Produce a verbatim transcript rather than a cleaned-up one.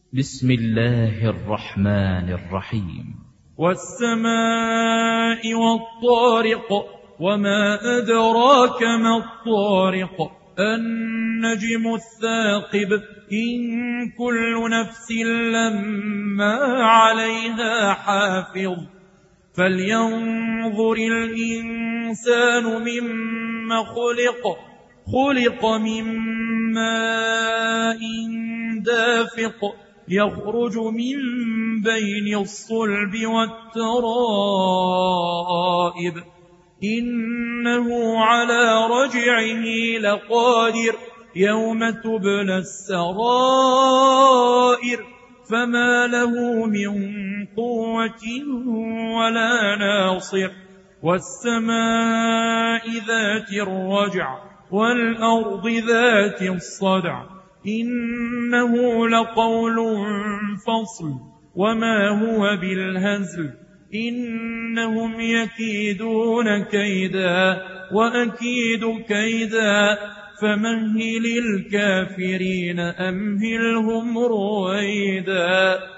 بسم الله الرحمن الرحيم. والسماء والطارق، وما أدراك ما الطارق، النجم الثاقب، إن كل نفس لما عليها حافظ، فلينظر الإنسان مما خلق خلق من ماء دافق، يخرج من بين الصلب والترائب، إنه على رجعه لقادر، يوم تبلى السرائر، فما له من قوة ولا ناصر. والسماء ذات الرجع، والأرض ذات الصدع، إنه لقول فصل، وما هو بالهزل، إنهم يكيدون كيدا وأكيد كيدا، فمهل الكافرين أمهلهم رويدا.